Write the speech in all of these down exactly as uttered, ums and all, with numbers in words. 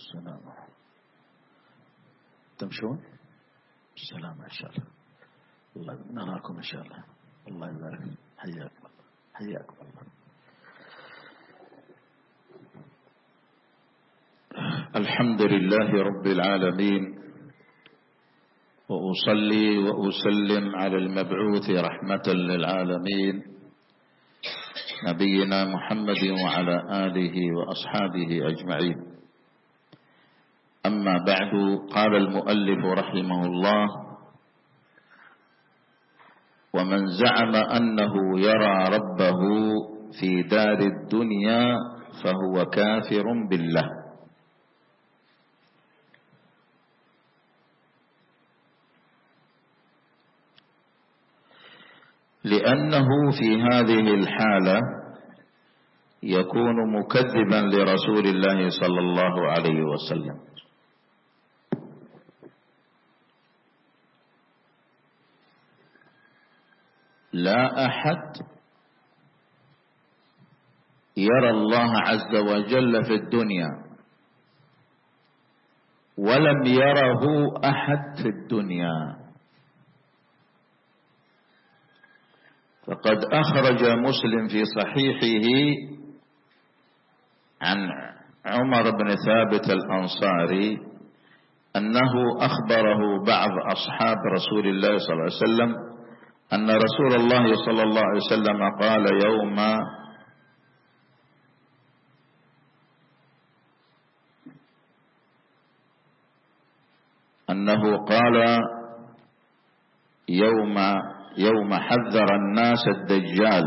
السلام. تمشون؟ السلام إن شاء الله. الله نراكم إن شاء الله. الله يبارك. حياكم الله. حياكم الله. الحمد لله رب العالمين، وأصلي وأسلم على المبعوث رحمة للعالمين نبينا محمد وعلى آله وأصحابه أجمعين. أما بعد، قال المؤلف رحمه الله: ومن زعم أنه يرى ربه في دار الدنيا فهو كافر بالله، لأنه في هذه الحالة يكون مكذبا لرسول الله صلى الله عليه وسلم. لا أحد يرى الله عز وجل في الدنيا ولم يره أحد في الدنيا. فقد أخرج مسلم في صحيحه عن عمر بن ثابت الأنصاري أنه أخبره بعض أصحاب رسول الله صلى الله عليه وسلم أن رسول الله صلى الله عليه وسلم قال يوم أنه قال يوم يوم حذر الناس الدجال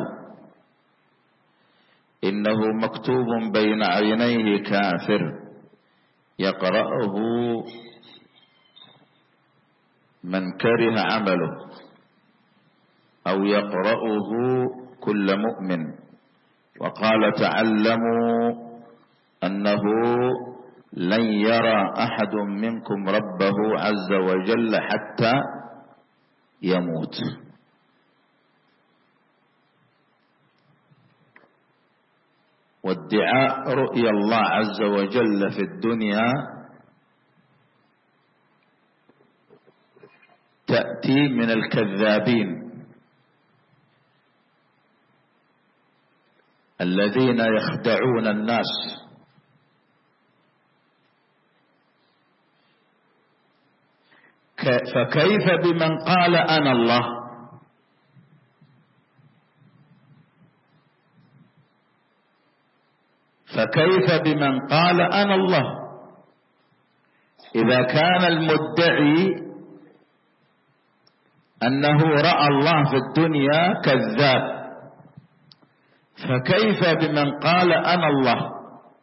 إنه مكتوب بين عينيه كافر يقرأه من كره عمله أو يقرأه كل مؤمن، وقال تعلموا أنه لن يرى أحد منكم ربه عز وجل حتى يموت. وادعاء رؤيا الله عز وجل في الدنيا تأتي من الكذابين الذين يخدعون الناس. فكيف بمن قال أنا الله؟ فكيف بمن قال أنا الله إذا كان المدعي أنه رأى الله في الدنيا كذاب؟ فكيف بمن قال أنا الله؟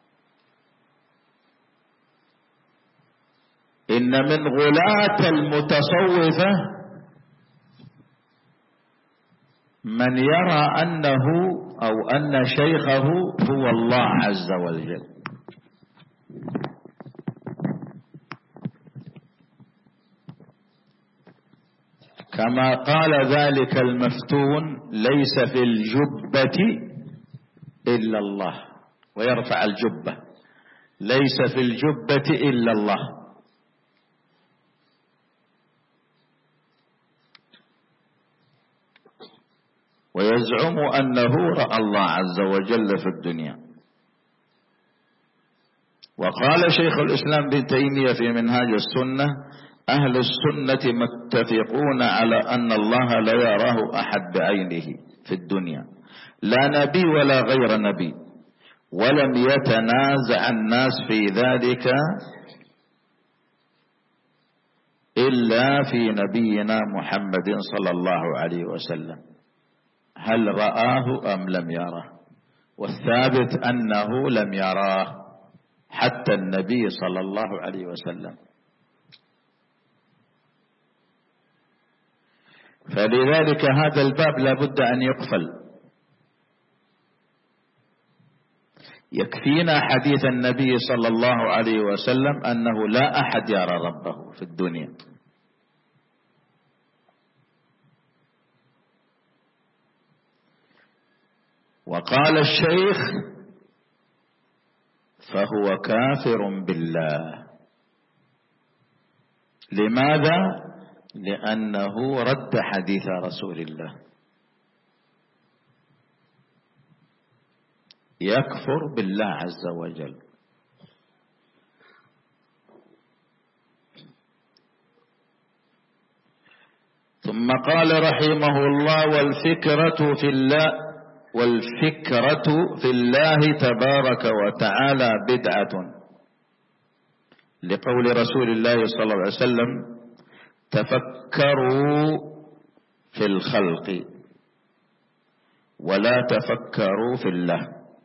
إن من غلاة المتصوفة من يرى أنه أو أن شيخه هو الله عز وجل. كما قال ذلك المفتون: ليس في الجبة إلا الله، ويرفع الجبة: ليس في الجبة إلا الله. ويزعم أنه رأى الله عز وجل في الدنيا. وقال شيخ الإسلام ابن تيمية في منهاج السنة: أهل السنة متفقون على أن الله لا يراه أحد بعينه في الدنيا، لا نبي ولا غير نبي، ولم يتنازع الناس في ذلك إلا في نبينا محمد صلى الله عليه وسلم. هل رآه أم لم يره؟ والثابت أنه لم يراه حتى النبي صلى الله عليه وسلم. فلذلك هذا الباب لابد أن يقفل. يكفينا حديث النبي صلى الله عليه وسلم أنه لا أحد يرى ربه في الدنيا. وقال الشيخ فهو كافر بالله. لماذا؟ لأنه رد حديث رسول الله. يكفر بالله عز وجل. ثم قال رحمه الله: والفكرة في الله والفكرة في الله تبارك وتعالى بدعة، لقول رسول الله صلى الله عليه وسلم: تفكروا في الخلق ولا تفكروا في الله.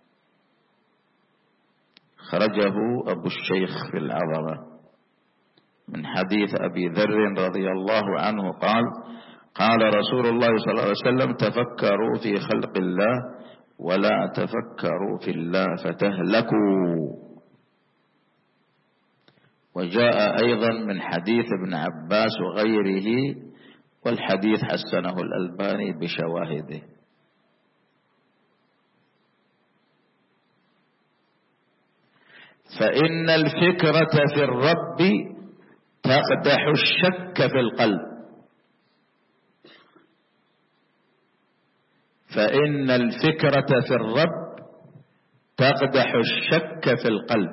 خرجه أبو الشيخ في العظمة من حديث أبي ذر رضي الله عنه قال: قال رسول الله صلى الله عليه وسلم: تفكروا في خلق الله ولا تفكروا في الله فتهلكوا. وجاء أيضا من حديث ابن عباس وغيره، والحديث حسنه الألباني بشواهده. فإن الفكرة في الرب تقدح الشك في القلب. فإن الفكرة في الرب تقدح الشك في القلب.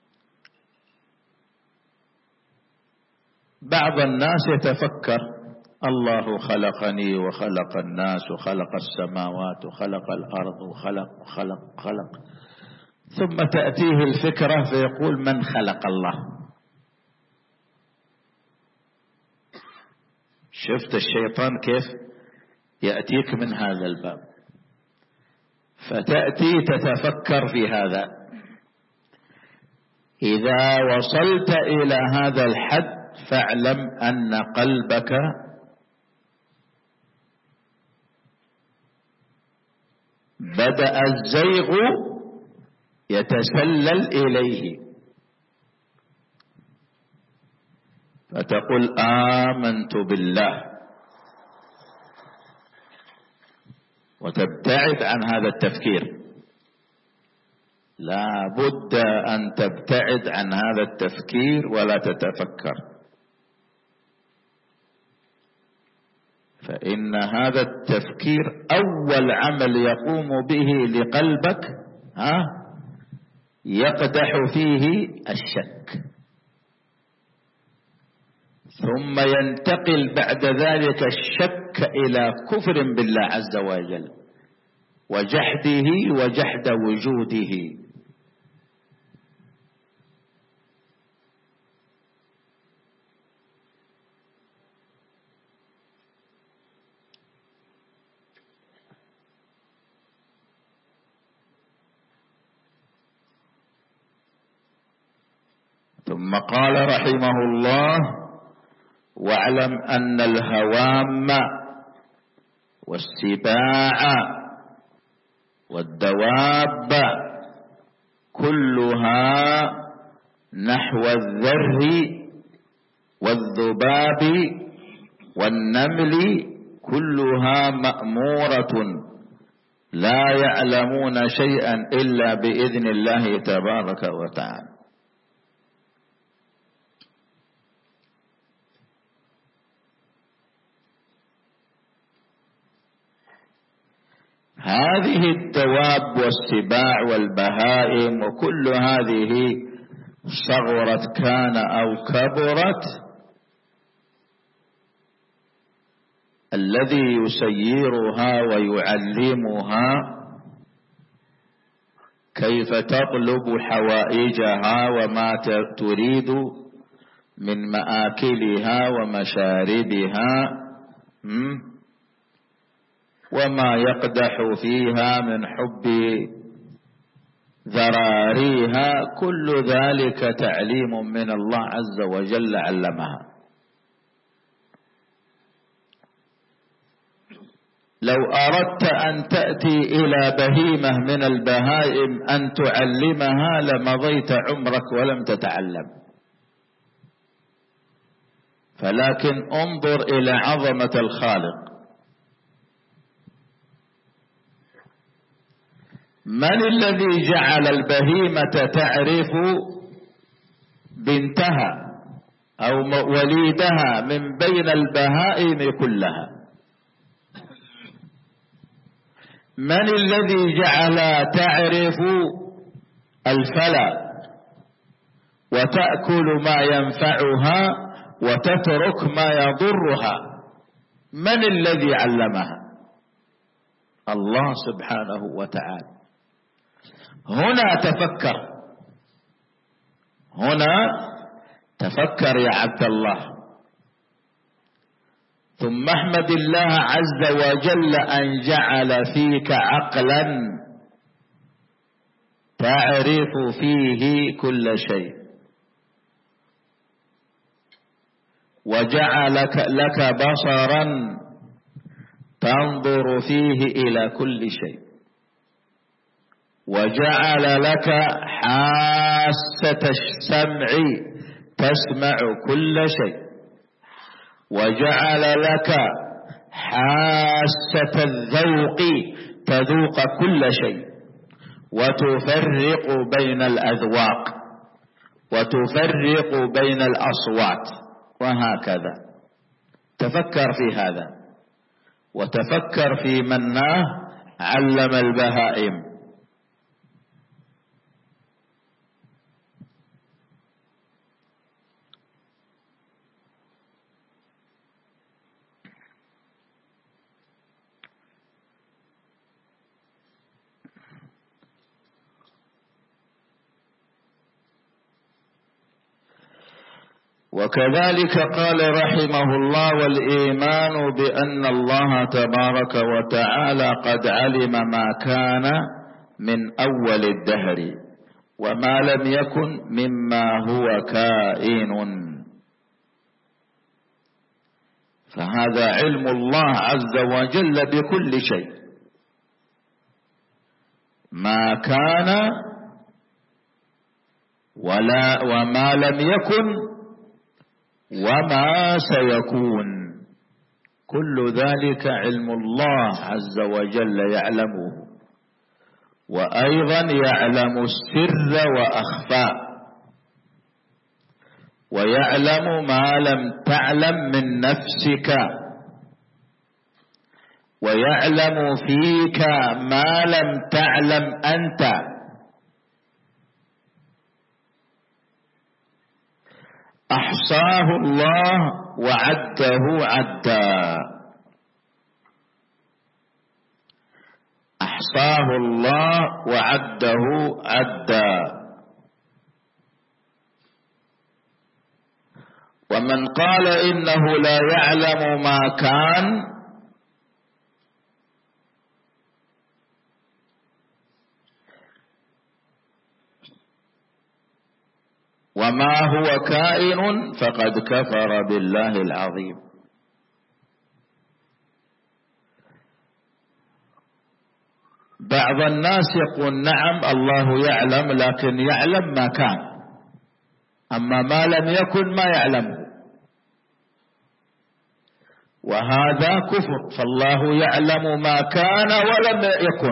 بعض الناس يتفكر: الله خلقني وخلق الناس وخلق السماوات وخلق الأرض وخلق وخلق وخلق، ثم تأتيه الفكرة فيقول: من خلق الله؟ شفت الشيطان كيف يأتيك من هذا الباب، فتأتي تتفكر في هذا. إذا وصلت إلى هذا الحد فاعلم أن قلبك بدأ الزيغ يتسلل إليه، فتقول: آمنت بالله، وتبتعد عن هذا التفكير. لا بد أن تبتعد عن هذا التفكير ولا تتفكر، فإن هذا التفكير أول عمل يقوم به لقلبك ها يقدح فيه الشك، ثم ينتقل بعد ذلك الشك إلى كفر بالله عز وجل وجحده وجحد وجوده. ثم قال رحمه الله: واعلم أن الهوام والسباع والدواب كلها نحو الذر والذباب والنمل كلها مأمورة لا يعلمون شيئا إلا بإذن الله تبارك وتعالى. هذه الدواب والسباع والبهائم وكل هذه صغرت كان أو كبرت، الذي يسيرها ويعلمها كيف تطلب حوائجها وما تريد من مآكلها ومشاربها وما يقدح فيها من حب ذراريها، كل ذلك تعليم من الله عز وجل علمها. لو أردت أن تأتي إلى بهيمة من البهائم أن تعلمها لمضيت عمرك ولم تتعلم، فلكن انظر إلى عظمة الخالق. من الذي جعل البهيمة تعرف بنتها أو وليدها من بين البهائم كلها؟ من الذي جعل تعرف الفلا وتأكل ما ينفعها وتترك ما يضرها؟ من الذي علمها؟ الله سبحانه وتعالى. هنا تفكر، هنا تفكر يا عبد الله، ثم احمد الله عز وجل أن جعل فيك عقلا تعرف فيه كل شيء، وجعلك لك بصرا تنظر فيه إلى كل شيء، وجعل لك حاسة السمع تسمع كل شيء، وجعل لك حاسة الذوق تذوق كل شيء، وتفرق بين الأذواق وتفرق بين الأصوات، وهكذا. تفكر في هذا، وتفكر في من علم البهائم. وكذلك قال رحمه الله: والإيمان بأن الله تبارك وتعالى قد علم ما كان من أول الدهر وما لم يكن مما هو كائن. فهذا علم الله عز وجل بكل شيء، ما كان ولا وما لم يكن وما سيكون، كل ذلك علم الله عز وجل يعلمه. وأيضا يعلم السر وأخفى، ويعلم ما لم تعلم من نفسك، ويعلم فيك ما لم تعلم أنت. أحصاه الله وعده عدا، أحصاه الله وعده عدا. ومن قال إنه لا يعلم ما كان وما هو كائن فقد كفر بالله العظيم. بعض الناس يقول: نعم الله يعلم، لكن يعلم ما كان، أما ما لم يكن ما يعلمه، وهذا كفر. فالله يعلم ما كان ولم يكن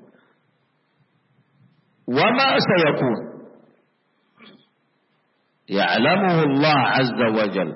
وما سيكون، يعلمه الله عز وجل.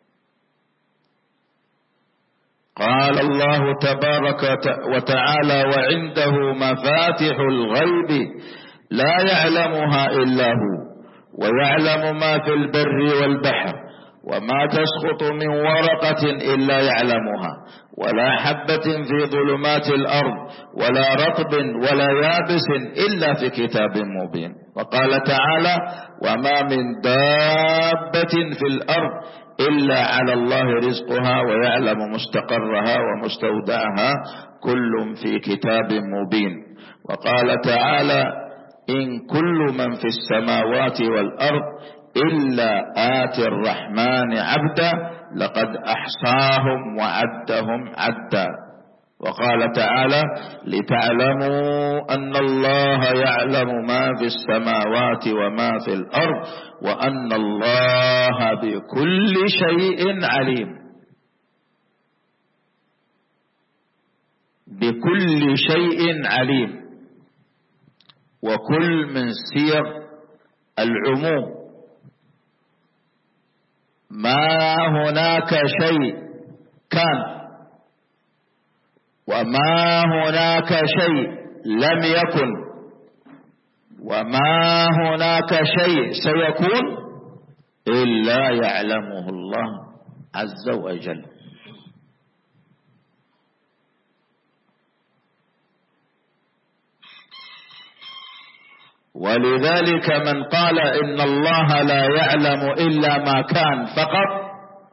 قال الله تبارك وتعالى: وعنده مفاتح الغيب لا يعلمها إلا هو ويعلم ما في البر والبحر وما تسقط من ورقة إلا يعلمها ولا حبة في ظلمات الأرض ولا رطب ولا يابس إلا في كتاب مبين. وقال تعالى: وما من دابة في الأرض إلا على الله رزقها ويعلم مستقرها ومستودعها كل في كتاب مبين. وقال تعالى: إن كل من في السماوات والأرض إلا آتي الرحمن عبدا لقد أحصاهم وعدهم عدا. وقال تعالى: لتعلموا أن الله يعلم ما في السماوات وما في الأرض وأن الله بكل شيء عليم. بكل شيء عليم. وكل من صيغ العموم. ما هناك شيء كان وما هناك شيء لم يكن وما هناك شيء سيكون إلا يعلمه الله عز وجل. ولذلك من قال إن الله لا يعلم إلا ما كان فقط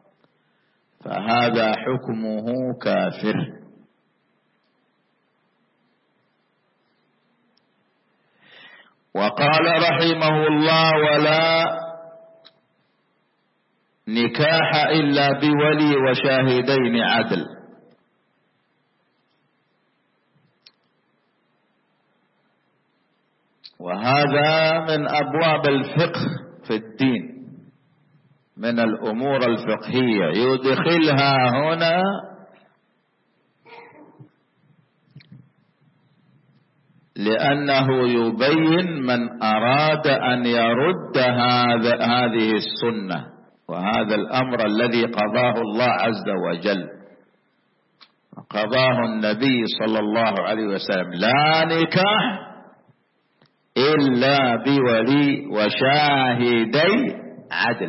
فهذا حكمه كافر. وقال رحمه الله: ولا نكاح إلا بولي وشاهدين عدل. وهذا من أبواب الفقه في الدين، من الأمور الفقهية يدخلها هنا لأنه يبين من أراد أن يرد هذا هذه السنة وهذا الأمر الذي قضاه الله عز وجل، قضاه النبي صلى الله عليه وسلم: لا نكاح إلا بولي وشاهدي عدل.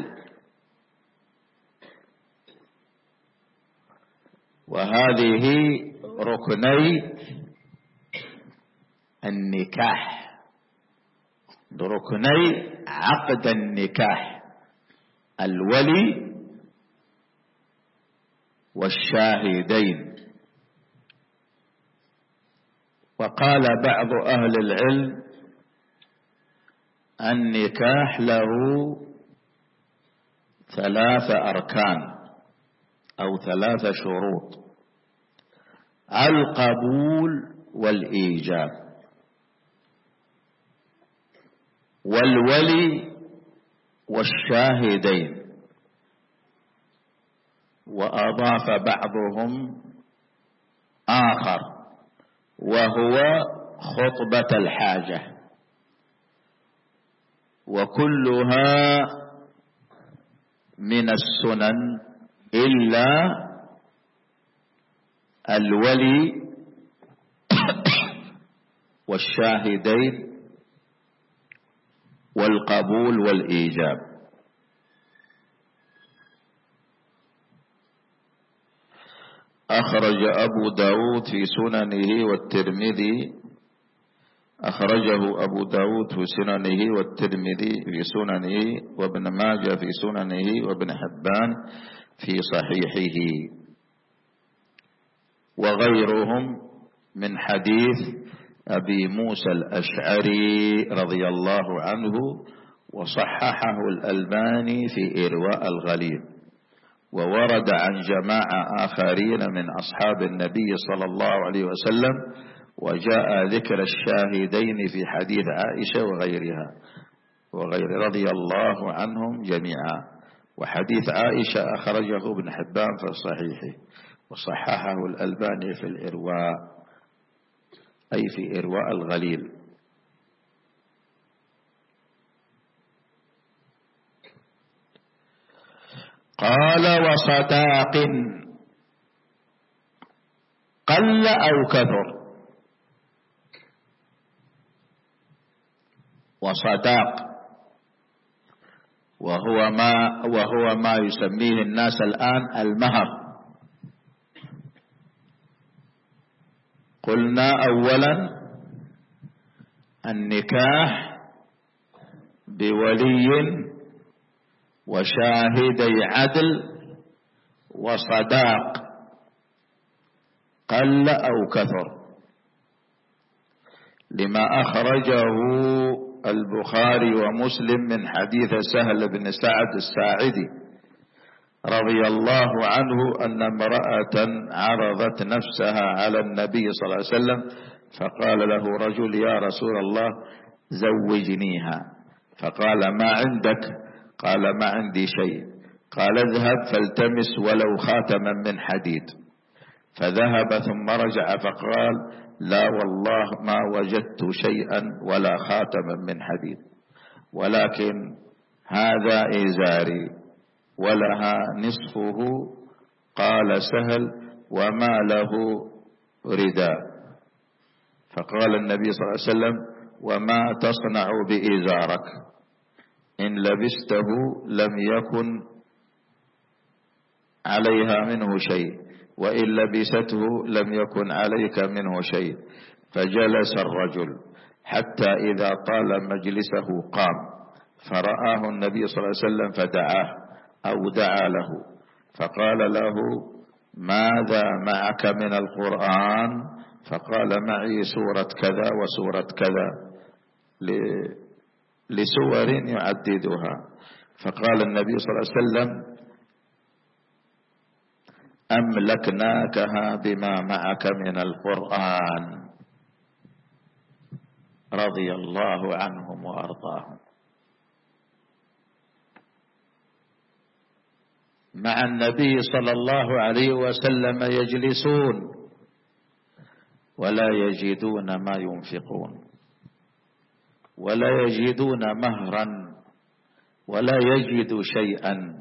وهذه ركني النكاح، ركني عقد النكاح: الولي والشاهدين. وقال بعض أهل العلم: النكاح له ثلاث أركان أو ثلاث شروط: القبول والإيجاب والولي والشاهدين. وأضاف بعضهم آخر وهو خطبة الحاجة. وكلها من السنن إلا الولي والشاهدين والقبول والإيجاب. أخرج أبو داود في سننه والترمذي أخرجه أبو داود في سننه والترمذي في سننه وابن ماجه في سننه وابن حبان في صحيحه وغيرهم من حديث أبي موسى الأشعري رضي الله عنه، وصححه الألباني في إرواء الغليل. وورد عن جماعة آخرين من أصحاب النبي صلى الله عليه وسلم، وجاء ذكر الشاهدين في حديث عائشة وغيرها وغير رضي الله عنهم جميعا. وحديث عائشة أخرجه ابن حبان في صحيحه وصححه الألباني في الإرواء، أي في إرواء الغليل. قال: وصداق قل أو كثر. وصداق وهو ما وهو ما يسميه الناس الآن المهر. قلنا أولا النكاح بولي وشاهدي عدل وصداق قل أو كثر، لما أخرجه البخاري ومسلم من حديث سهل بن سعد الساعدي رضي الله عنه أن امرأة عرضت نفسها على النبي صلى الله عليه وسلم، فقال له رجل: يا رسول الله زوجنيها. فقال: ما عندك؟ قال: ما عندي شيء. قال: اذهب فالتمس ولو خاتما من حديد. فذهب ثم رجع فقال: لا والله ما وجدت شيئا ولا خاتما من حديد، ولكن هذا إزاري ولها نصفه. قال سهل: وما له رداء. فقال النبي صلى الله عليه وسلم: وما تصنع بإزارك؟ إن لبسته لم يكن عليها منه شيء، وإن لبسته لم يكن عليك منه شيء. فجلس الرجل حتى إذا طال مجلسه قام، فرآه النبي صلى الله عليه وسلم فدعاه أو دعا له، فقال له: ماذا معك من القرآن؟ فقال: معي سورة كذا وسورة كذا، لسور يعددها. فقال النبي صلى الله عليه وسلم: أملكناكها بما معك من القرآن. رضي الله عنهم وأرضاهم. مع النبي صلى الله عليه وسلم يجلسون ولا يجدون ما ينفقون، ولا يجدون مهرا، ولا يجد شيئا،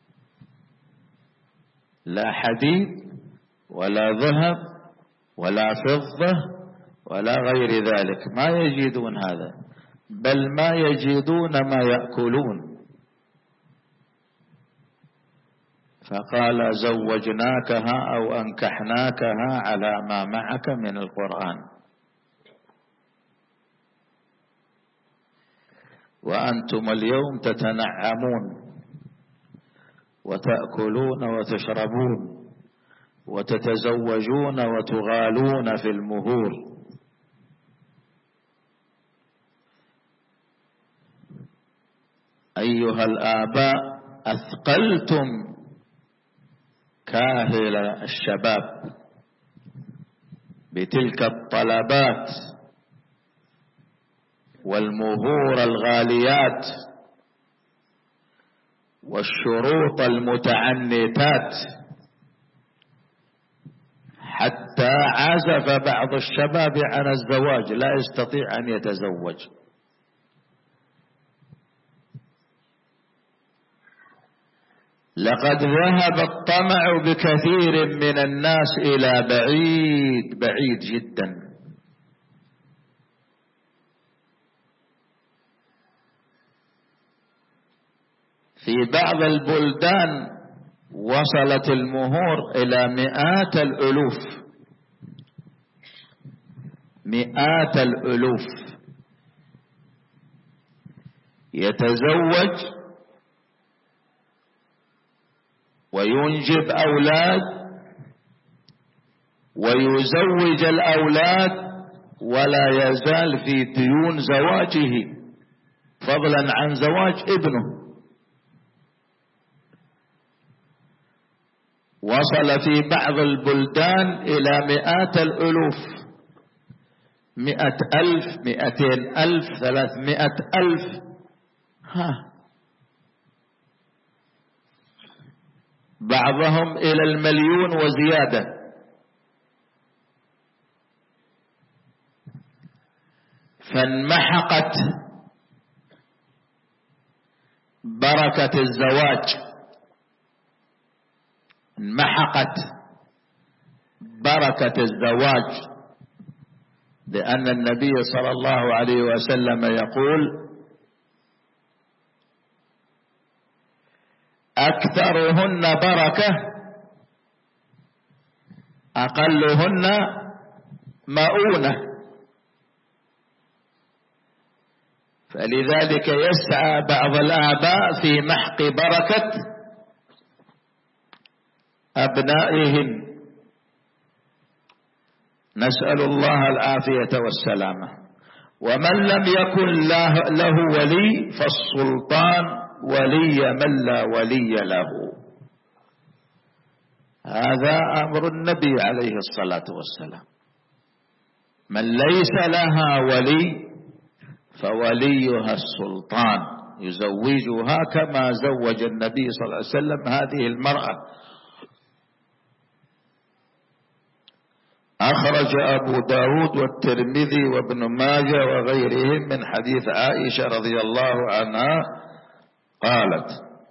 لا حديد ولا ذهب ولا فضة ولا غير ذلك، ما يجدون هذا، بل ما يجدون ما يأكلون. فقال: زوجناكها أو أنكحناكها على ما معك من القرآن، وأنتم اليوم تتنعمون وتأكلون وتشربون وتتزوجون وتغالون في المهور. أيها الآباء، أثقلتم كاهل الشباب بتلك الطلبات والمهور الغاليات والشروط المتعنتات، حتى عزف بعض الشباب عن الزواج، لا يستطيع أن يتزوج. لقد ذهب الطمع بكثير من الناس إلى بعيد بعيد جدا. في بعض البلدان وصلت المهور إلى مئات الألوف، مئات الألوف. يتزوج وينجب أولاد ويزوج الأولاد ولا يزال في ديون زواجه، فضلا عن زواج ابنه. وصل في بعض البلدان إلى مئات الألوف، مئة ألف، مئتين ألف، ثلاثمائة ألف. ها بعضهم إلى المليون وزيادة. فانمحقت بركة الزواج، انمحقت بركة الزواج، لأن النبي صلى الله عليه وسلم يقول: أكثرهن بركة أقلهن مؤونة. فلذلك يسعى بعض الآباء في محق بركة أبنائهم. نسأل الله العافية والسلامة. ومن لم يكن له ولي فالسلطان ولي من لا ولي له. هذا أمر النبي عليه الصلاة والسلام. من ليس لها ولي فوليها السلطان، يزوجها كما زوج النبي صلى الله عليه وسلم هذه المرأة. أخرج أبو داود والترمذي وابن ماجه وغيرهم من حديث عائشة رضي الله عنها قالت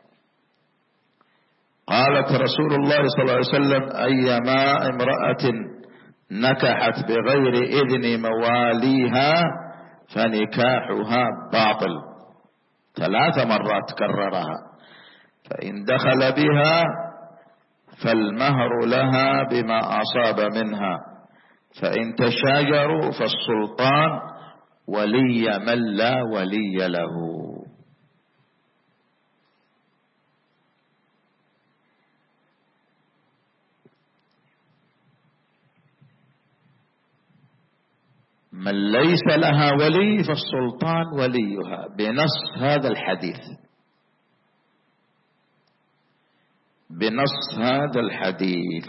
قالت رسول الله صلى الله عليه وسلم: أيما امرأة نكحت بغير إذن مواليها فنكاحها باطل. ثلاث مرات كررها. فإن دخل بها فالمهر لها بما أصاب منها، فإن تشاجروا فالسلطان ولي من لا ولي له. من ليس لها ولي فالسلطان وليها بنص هذا الحديث، بنص هذا الحديث.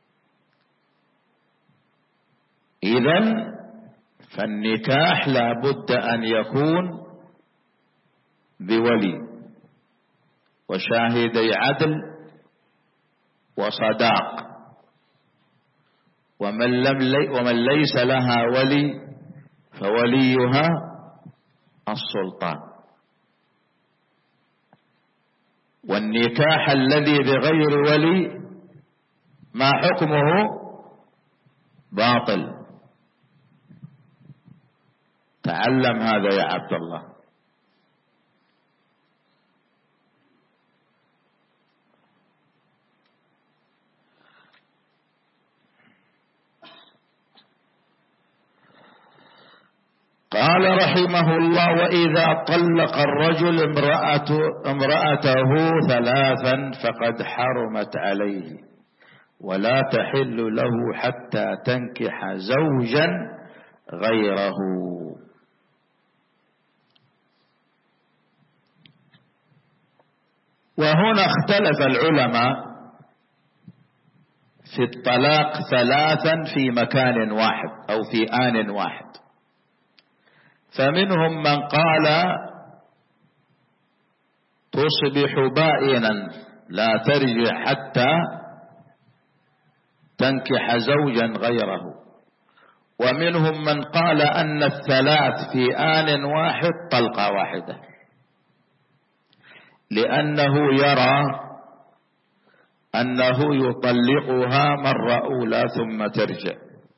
إذن فالنكاح لا بد أن يكون بولي وشاهدي عدل وصداق. ومن, لم لي ومن ليس لها ولي فوليها السلطان. والنكاح الذي بغير ولي ما حكمه؟ باطل. تعلم هذا يا عبد الله. قال رحمه الله: وإذا طلق الرجل امرأته, امرأته ثلاثا فقد حرمت عليه ولا تحل له حتى تنكح زوجا غيره. وهنا اختلف العلماء في الطلاق ثلاثا في مكان واحد أو في آن واحد. فمنهم من قال تصبح بائنا لا ترجع حتى تنكح زوجا غيره. ومنهم من قال أن الثلاث في آن واحد طلقة واحدة، لأنه يرى أنه يطلقها مرة أولى ثم ترجع،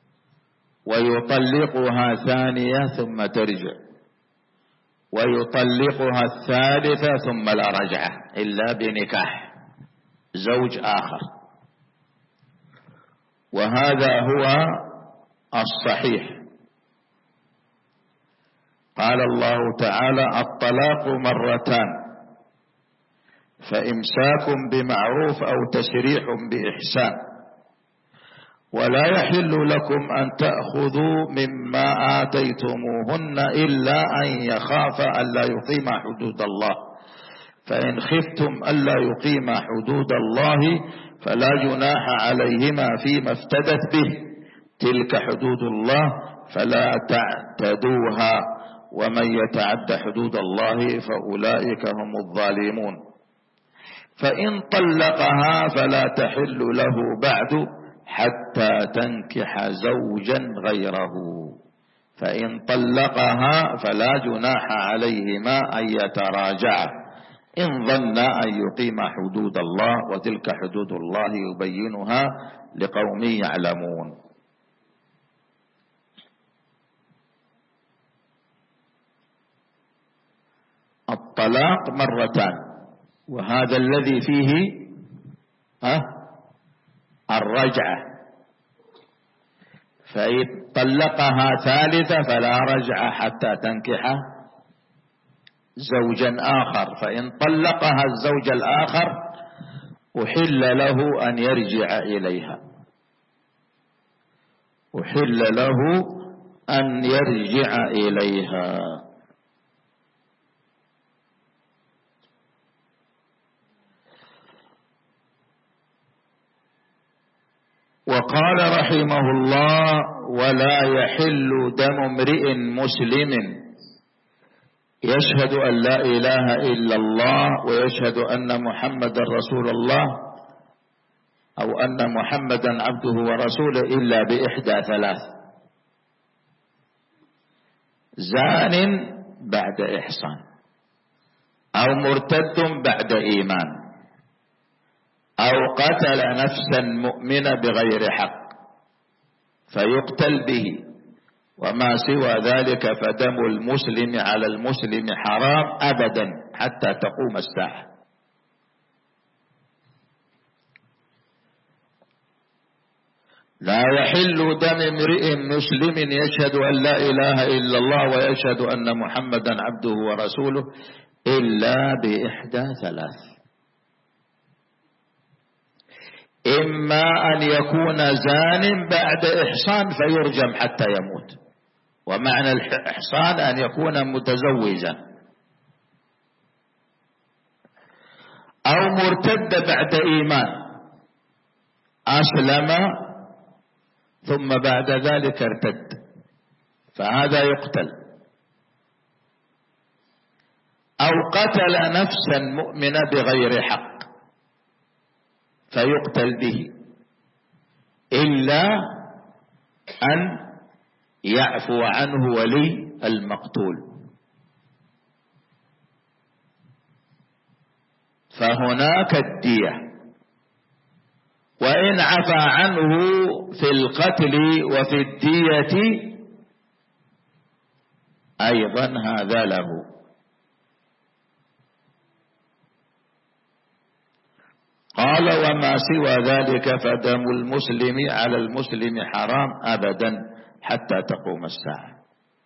ويطلقها ثانية ثم ترجع، ويطلقها الثالثة ثم لا رجعة إلا بنكاح زوج آخر. وهذا هو الصحيح. قال الله تعالى: الطلاق مرتان فإمساك بمعروف أو تسريح بإحسان، ولا يحل لكم أن تأخذوا مما آتيتموهن إلا أن يخاف ألا يقيم حدود الله، فإن خفتم ألا يقيم حدود الله فلا جناح عليهما فيما افتدت به، تلك حدود الله فلا تعتدوها، ومن يتعد حدود الله فأولئك هم الظالمون. فإن طلقها فلا تحل له بعد حتى تنكح زوجا غيره. فإن طلقها فلا جناح عليهما أن يتراجعا إن ظن أن يقيم حدود الله، وتلك حدود الله يبينها لقوم يعلمون. الطلاق مرتان، وهذا الذي فيه أه الرجعة. فإن طلقها ثالثة فلا رجعة حتى تنكح زوجا آخر. فإن طلقها الزوج الآخر أحل له أن يرجع إليها، أحل له أن يرجع إليها. وقال رحمه الله: ولا يحل دم امرئ مسلم يشهد أن لا إله إلا الله ويشهد أن محمد رسول الله أو أن محمدا عبده ورسوله إلا بإحدى ثلاث: زان بعد إحصان، أو مرتد بعد إيمان، أو قتل نفسا مؤمنة بغير حق فيقتل به، وما سوى ذلك فدم المسلم على المسلم حرام أبدا حتى تقوم الساعة. لا يحل دم امرئ مسلم يشهد أن لا إله إلا الله ويشهد أن محمدا عبده ورسوله إلا بإحدى ثلاث: إما أن يكون زان بعد إحصان فيرجم حتى يموت، ومعنى الإحصان أن يكون متزوجا، أو مرتد بعد إيمان، أسلم ثم بعد ذلك ارتد فهذا يقتل، أو قتل نفسا مؤمنة بغير حق فيقتل به، إلا أن يعفو عنه ولي المقتول، فهناك الدية. وإن عفى عنه في القتل وفي الدية أيضا هذا له. قال: وما سوى ذلك فدم المسلم على المسلم حرام أبدا حتى تقوم الساعة،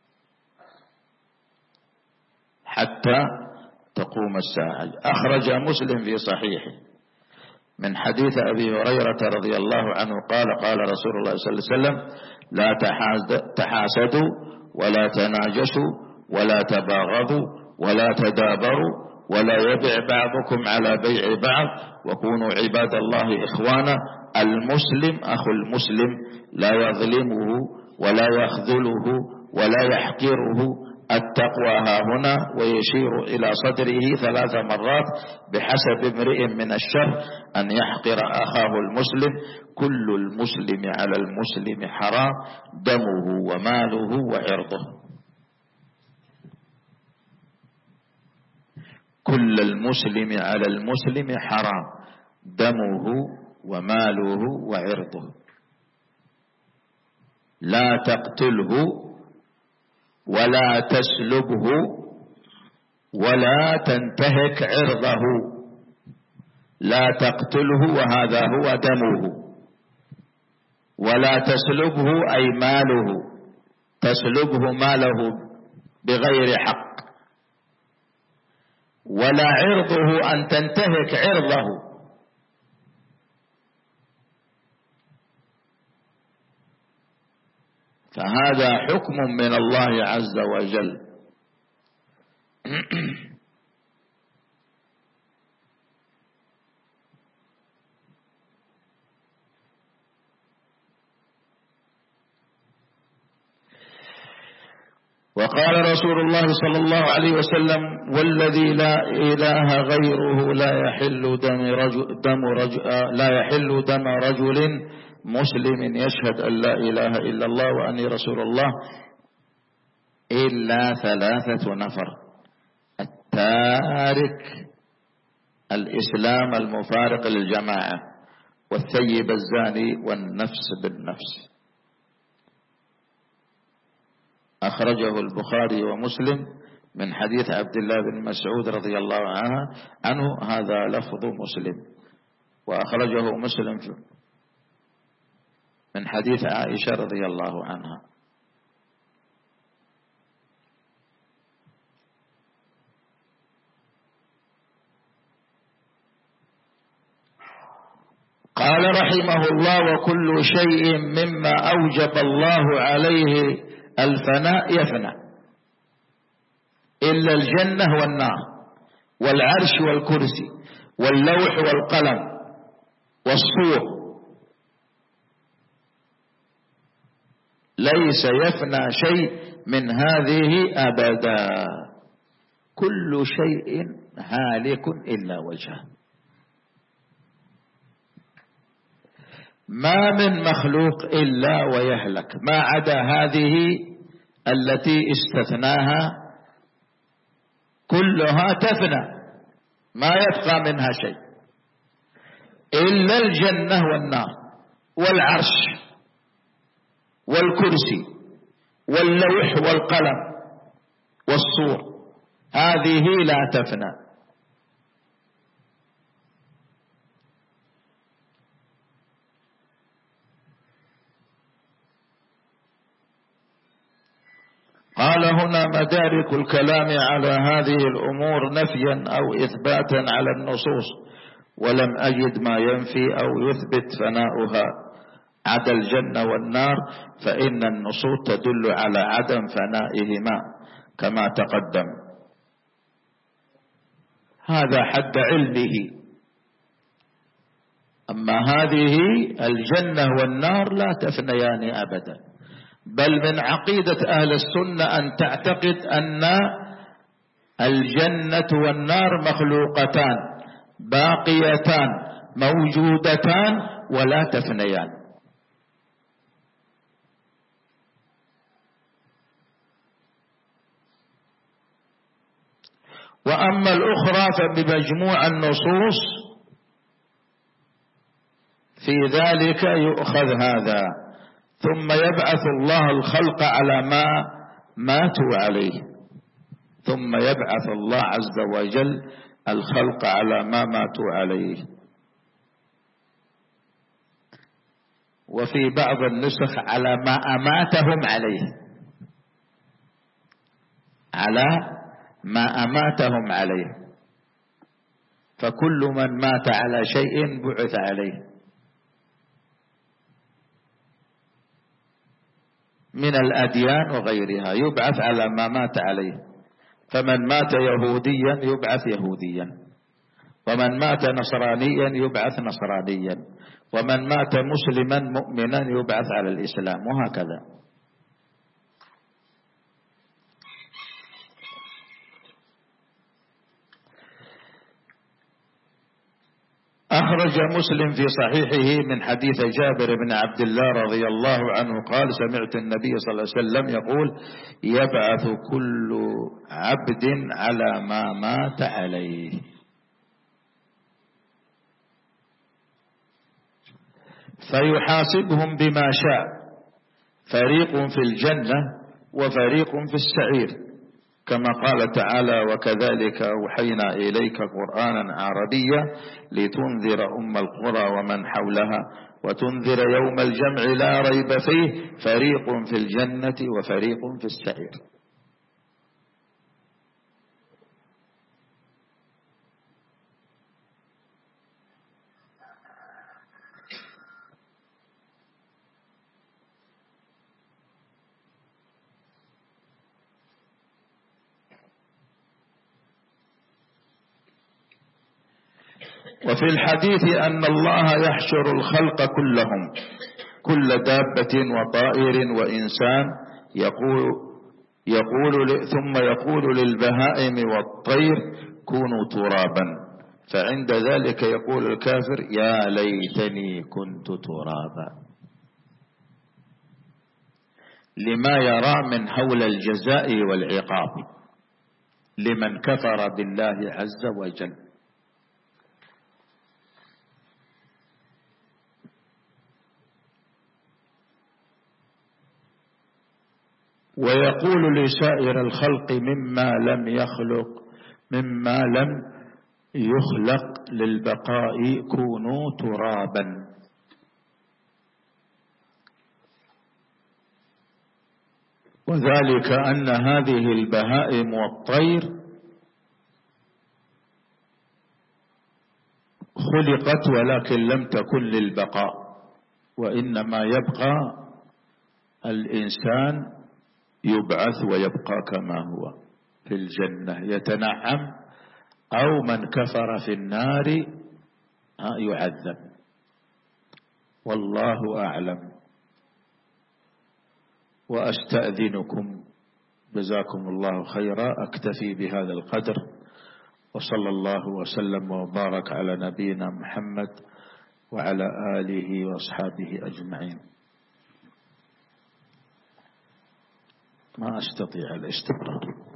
حتى تقوم الساعة. أخرج مسلم في صحيحه من حديث أبي هريرة رضي الله عنه قال: قال رسول الله صلى الله عليه وسلم: لا تحاسدوا ولا تناجسوا ولا تباغضوا ولا تدابروا ولا يبع بعضكم على بيع بعض وكونوا عباد الله إخوانا. المسلم أخو المسلم لا يظلمه ولا يخذله ولا يحقره. التقوى ها هنا، ويشير إلى صدره ثلاث مرات: بحسب امرئ من الشر أن يحقر أخاه المسلم. كل المسلم على المسلم حرام، دمه وماله وعرضه. كل المسلم على المسلم حرام، دمه وماله وعرضه. لا تقتله ولا تسلبه ولا تنتهك عرضه. لا تقتله وهذا هو دمه، ولا تسلبه أي ماله، تسلبه ماله بغير حق. ولا عرضه أن تنتهك عرضه. فهذا حكم من الله عز وجل. وقال رسول الله صلى الله عليه وسلم: والذي لا إله غيره لا يحل دم رجل, دم رجل لا يحل دم رجل مسلم يشهد أن لا إله إلا الله وأني رسول الله إلا ثلاثة نفر: التارك الإسلام المفارق للجماعة، والثيب الزاني، والنفس بالنفس. أخرجه البخاري ومسلم من حديث عبد الله بن مسعود رضي الله عنه عنه هذا لفظ مسلم. وأخرجه مسلم من حديث عائشة رضي الله عنها. قال رحمه الله: وكل شيء مما أوجب الله عليه الفناء يفنى إلا الجنة والنار والعرش والكرسي واللوح والقلم والصور، ليس يفنى شيء من هذه أبدا. كل شيء هالك إلا وجهه. ما من مخلوق إلا ويهلك ما عدا هذه التي استثناها كلها تفنى ما يبقى منها شيء إلا الجنة والنار والعرش والكرسي واللوح والقلم والصور، هذه لا تفنى. قال هنا مدارك الكلام على هذه الأمور نفيا أو إثباتا على النصوص، ولم أجد ما ينفي أو يثبت فناؤها عدا الجنة والنار، فإن النصوص تدل على عدم فنائهما كما تقدم. هذا حد علمه. أما هذه الجنة والنار لا تفنيان أبدا، بل من عقيدة أهل السنة أن تعتقد أن الجنة والنار مخلوقتان باقيتان موجودتان ولا تفنيان. وأما الأخرى فبمجموع النصوص في ذلك يؤخذ هذا، ثم يبعث الله الخلق على ما ماتوا عليه، ثم يبعث الله عز وجل الخلق على ما ماتوا عليه. وفي بعض النسخ على ما أماتهم عليه، على ما أماتهم عليه، فكل من مات على شيء بعث عليه من الأديان وغيرها، يبعث على ما مات عليه. فمن مات يهوديا يبعث يهوديا، ومن مات نصرانيا يبعث نصرانيا، ومن مات مسلما مؤمنا يبعث على الإسلام، وهكذا. أخرج مسلم في صحيحه من حديث جابر بن عبد الله رضي الله عنه قال سمعت النبي صلى الله عليه وسلم يقول يبعث كل عبد على ما مات عليه. فيحاسبهم بما شاء، فريق في الجنة وفريق في السعير، كما قال تعالى وكذلك أوحينا إليك قرآنا عربيا لتنذر أم القرى ومن حولها وتنذر يوم الجمع لا ريب فيه فريق في الجنة وفريق في السعير. وفي الحديث أن الله يحشر الخلق كلهم كل دابة وطائر وإنسان يقول, يقول ثم يقول للبهائم والطير كونوا ترابا، فعند ذلك يقول الكافر يا ليتني كنت ترابا، لما يرى من حول الجزاء والعقاب لمن كفر بالله عز وجل. ويقول لسائر الخلق مما لم يخلق مما لم يخلق للبقاء كونوا ترابا. وذلك أن هذه البهائم والطير خلقت ولكن لم تكن للبقاء، وإنما يبقى الإنسان يبعث ويبقى كما هو في الجنة يتنعم، أو من كفر في النار يعذب. والله أعلم. وأستأذنكم جزاكم الله خيرا، أكتفي بهذا القدر، وصلى الله وسلم وبارك على نبينا محمد وعلى آله وأصحابه أجمعين. ما أستطيع الاستمرار.